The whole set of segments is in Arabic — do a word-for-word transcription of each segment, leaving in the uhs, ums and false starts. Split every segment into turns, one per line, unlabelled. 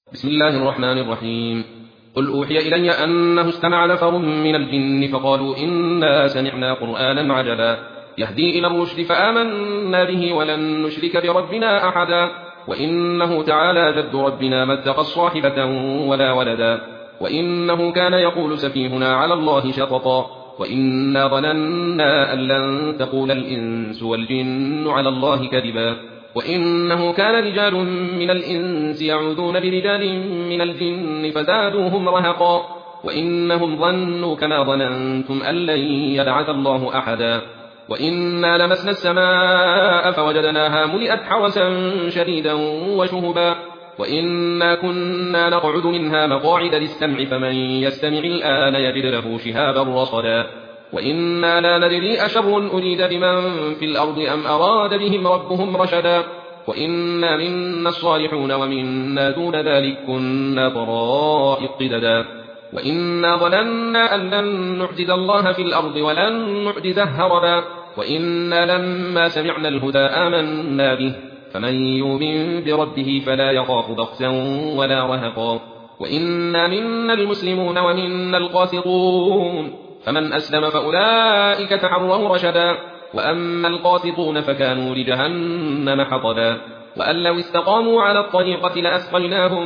بسم الله الرحمن الرحيم. قل أوحي إلي أنه استمع نفر من الجن فقالوا إنا سمعنا قرآنا عجبا يهدي إلى الرشد فآمنا به ولن نشرك بربنا أحدا وإنه تعالى جد ربنا ما اتخذ صاحبة ولا ولدا وإنه كان يقول سفيهنا على الله شططا وإنا ظننا أن لن تقول الإنس والجن على الله كذبا وإنه كان رجال من الإنس يعوذون برجال من الجن فزادوهم رهقا وإنهم ظنوا كما ظننتم أن لن يبعث الله أحدا وإنا لمسنا السماء فوجدناها ملئت حرسا شديدا وشهبا وإنا كنا نقعد منها مقاعد للسمع فمن يستمع الآن يجد له شهابا رصدا وإنا لا ندري أشر أريد بمن في الأرض أم أراد بهم ربهم رشدا وإنا منا الصالحون ومنا دون ذلك كنا طرائق قددا وإنا ظننا أن لن نعجز الله في الأرض ولن نعجزه هربا وإنا لما سمعنا الهدى آمنا به فمن يؤمن بربه فلا يخاف بخسا ولا رهقا وإنا منا المسلمون ومنا القاسطون فمن أسلم فأولئك تحروا رشدا وأما القاسطون فكانوا لجهنم حطبا وأن لو استقاموا على الطريقة لأسقيناهم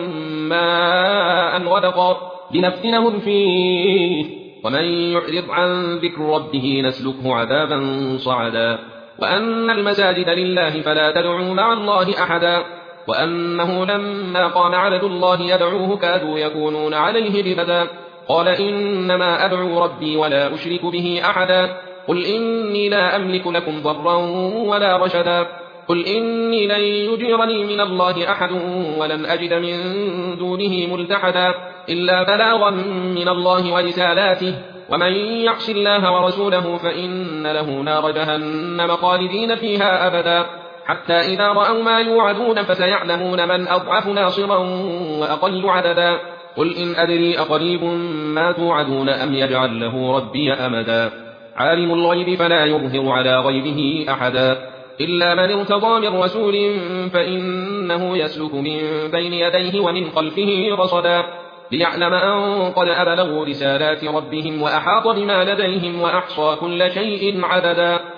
ماء غدقا لنفتنهم فيه ومن يعرض عن ذكر ربه نسلكه عذابا صعدا وأن المساجد لله فلا تدعوا مع الله أحدا وأنه لما قام عبد الله يدعوه كادوا يكونون عليه لبدا قال إنما أدعو ربي ولا أشرك به أحدا قل إني لا أملك لكم ضرا ولا رشدا قل إني لن يجيرني من الله أحد ولن أجد من دونه ملتحدا إلا بلاغا من الله ورسالاته ومن يعص الله ورسوله فإن له نار جهنم خالدين فيها أبدا حتى إذا رأوا ما يوعدون فسيعلمون من أضعف ناصرا وأقل عددا قل إن أدري أقريب ما توعدون أم يجعل له ربي أمدا عالم الغيب فلا يظهر على غيبه أحدا إلا من ارتضى من رسول فإنه يسلك من بين يديه ومن خلفه رصدا ليعلم أن قد أبلغوا رسالات ربهم وأحاط بما لديهم وأحصى كل شيء عددا